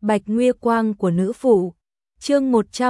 Bạch Nguy Quang của nữ phụ. Chương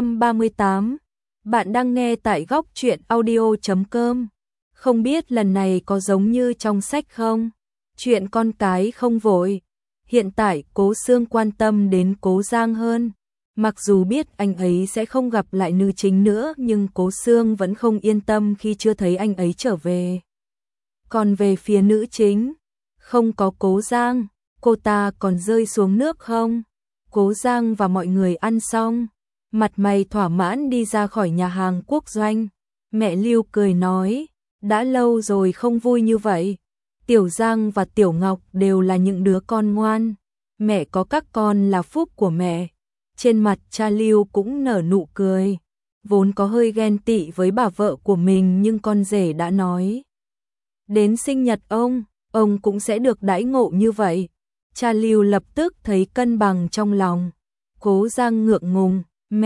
138. Bạn đang nghe tại góc truyện audio.com. Không biết lần này có giống như trong sách không? Chuyện con cái không vội. Hiện tại Cố Sương quan tâm đến Cố Giang hơn. Mặc dù biết anh ấy sẽ không gặp lại nữ chính nữa, nhưng Cố Sương vẫn không yên tâm khi chưa thấy anh ấy trở về. Còn về phía nữ chính, không có Cố Giang, cô ta còn rơi xuống nước không? Cố Giang và mọi người ăn xong, mặt mày thỏa mãn đi ra khỏi nhà hàng Quốc Doanh. Mẹ Lưu cười nói, đã lâu rồi không vui như vậy. Tiểu Giang và Tiểu Ngọc đều là những đứa con ngoan. Mẹ có các con là phúc của mẹ. Trên mặt cha Lưu cũng nở nụ cười. Vốn có hơi ghen tị với bà vợ của mình, nhưng con rể đã nói đến sinh nhật ông cũng sẽ được đãi ngộ như vậy. Cha Lưu lập tức thấy cân bằng trong lòng. Cố Giang ngượng ngùng,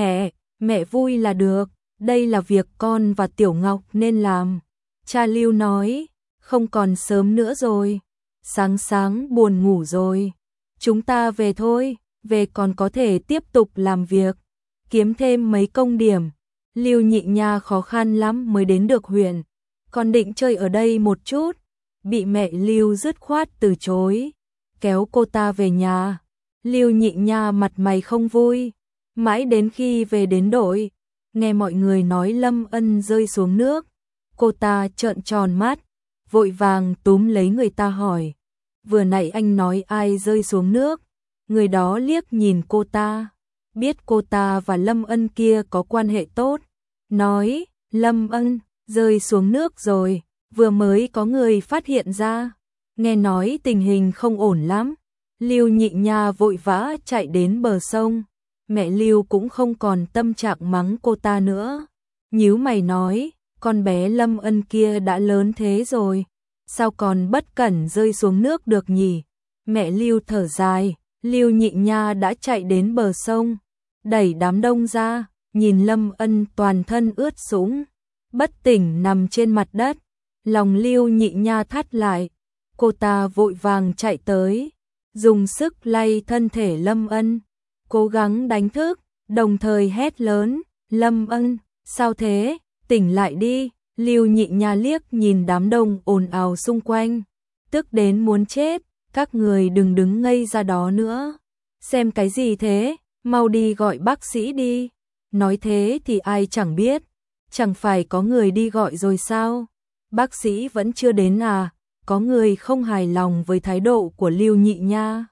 mẹ vui là được, đây là việc con và Tiểu Ngọc nên làm. Cha Lưu nói, không còn sớm nữa rồi, sáng buồn ngủ rồi, chúng ta về thôi, về còn có thể tiếp tục làm việc, kiếm thêm mấy công điểm. Lưu Nhị Nha khó khăn lắm mới đến được huyện, còn định chơi ở đây một chút, bị mẹ Lưu dứt khoát từ chối, kéo cô ta về nhà. Lưu Nhị Nha mặt mày không vui, mãi đến khi về đến đội, nghe mọi người nói Lâm Ân rơi xuống nước, cô ta trợn tròn mắt, vội vàng túm lấy người ta hỏi, vừa nãy anh nói ai rơi xuống nước? Người đó liếc nhìn cô ta, biết cô ta và Lâm Ân kia có quan hệ tốt, nói, Lâm Ân rơi xuống nước rồi, vừa mới có người phát hiện ra, nghe nói tình hình không ổn lắm. Lưu Nhị Nha vội vã chạy đến bờ sông, mẹ Lưu cũng không còn tâm trạng mắng cô ta nữa, nhíu mày nói, con bé Lâm Ân kia đã lớn thế rồi, sao còn bất cẩn rơi xuống nước được nhỉ? Mẹ Lưu thở dài. Lưu Nhị Nha đã chạy đến bờ sông, đẩy đám đông ra, nhìn Lâm Ân toàn thân ướt sũng, bất tỉnh nằm trên mặt đất, lòng Lưu Nhị Nha thắt lại, cô ta vội vàng chạy tới, dùng sức lay thân thể Lâm Ân, cố gắng đánh thức, đồng thời hét lớn, Lâm Ân, sao thế, tỉnh lại đi. Lưu Nhị Nha liếc nhìn đám đông ồn ào xung quanh, tức đến muốn chết, các người đừng đứng ngây ra đó nữa, xem cái gì thế, mau đi gọi bác sĩ đi. Nói thế thì ai chẳng biết, chẳng phải có người đi gọi rồi sao? Bác sĩ vẫn chưa đến à? Có người không hài lòng với thái độ của Lưu Nhị Nha.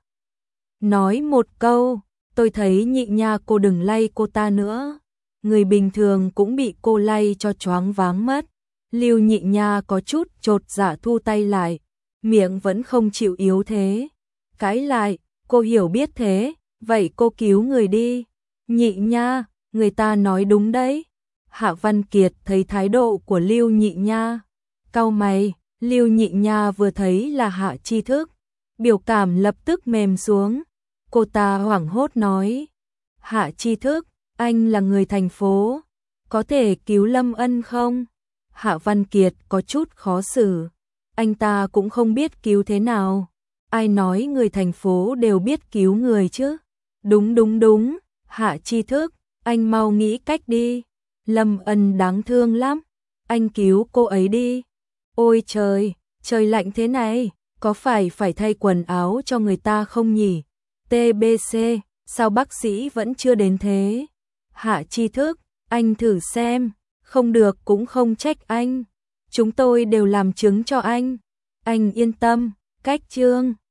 Nói một câu, tôi thấy Nhị Nha cô đừng lay cô ta nữa, người bình thường cũng bị cô lay cho choáng váng mất. Lưu Nhị Nha có chút chột dạ thu tay lại, miệng vẫn không chịu yếu thế. Cãi lại, cô hiểu biết thế, vậy cô cứu người đi. Nhị Nha, người ta nói đúng đấy. Hạ Văn Kiệt thấy thái độ của Lưu Nhị Nha, cau mày. Lưu Nhị Nha vừa thấy là Hạ Tri Thức, biểu cảm lập tức mềm xuống. Cô ta hoảng hốt nói, Hạ Tri Thức, anh là người thành phố, có thể cứu Lâm Ân không? Hạ Văn Kiệt có chút khó xử, anh ta cũng không biết cứu thế nào. Ai nói người thành phố đều biết cứu người chứ? Đúng, Hạ Tri Thức, anh mau nghĩ cách đi. Lâm Ân đáng thương lắm, anh cứu cô ấy đi. Ôi trời lạnh thế này, có phải thay quần áo cho người ta không nhỉ? TBC, sao bác sĩ vẫn chưa đến thế? Hạ Tri Thức, anh thử xem, không được cũng không trách anh. Chúng tôi đều làm chứng cho anh yên tâm, cách chương.